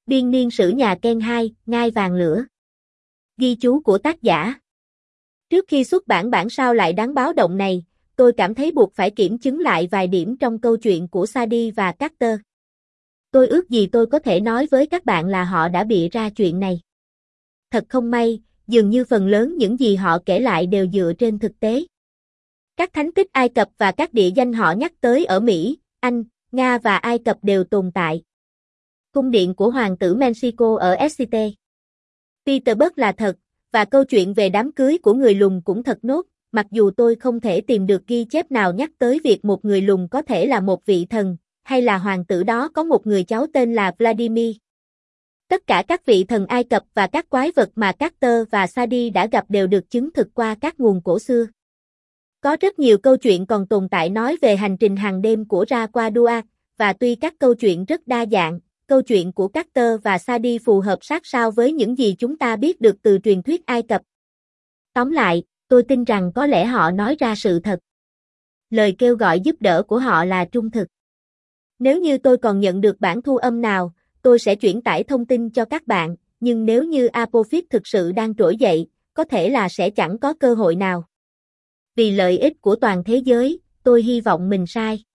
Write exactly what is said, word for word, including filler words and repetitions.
Biên niên sử nhà Ken hai, Ngai vàng lửa. Ghi chú của tác giả. Trước khi xuất bản bản sao lại đáng báo động này, tôi cảm thấy buộc phải kiểm chứng lại vài điểm trong câu chuyện của Sadie và Carter. Tôi ước gì tôi có thể nói với các bạn là họ đã bịa ra chuyện này. Thật không may, dường như phần lớn những gì họ kể lại đều dựa trên thực tế. Các thánh tích Ai Cập và các địa danh họ nhắc tới ở Mỹ, Anh, Nga và Ai Cập đều tồn tại. Cung điện của Hoàng tử Mexico ở ét xê tê. Petersburg là thật, và câu chuyện về đám cưới của người lùn cũng thật nốt, mặc dù tôi không thể tìm được ghi chép nào nhắc tới việc một người lùn có thể là một vị thần, hay là hoàng tử đó có một người cháu tên là Vladimir. Tất cả các vị thần Ai Cập và các quái vật mà Carter và Sadie đã gặp đều được chứng thực qua các nguồn cổ xưa. Có rất nhiều câu chuyện còn tồn tại nói về hành trình hàng đêm của Ra qua Dua, và tuy các câu chuyện rất đa dạng, câu chuyện của Carter và Sadie phù hợp sát sao với những gì chúng ta biết được từ truyền thuyết Ai Cập. Tóm lại, tôi tin rằng có lẽ họ nói ra sự thật. Lời kêu gọi giúp đỡ của họ là trung thực. Nếu như tôi còn nhận được bản thu âm nào, tôi sẽ chuyển tải thông tin cho các bạn, nhưng nếu như Apophis thực sự đang trỗi dậy, có thể là sẽ chẳng có cơ hội nào. Vì lợi ích của toàn thế giới, tôi hy vọng mình sai.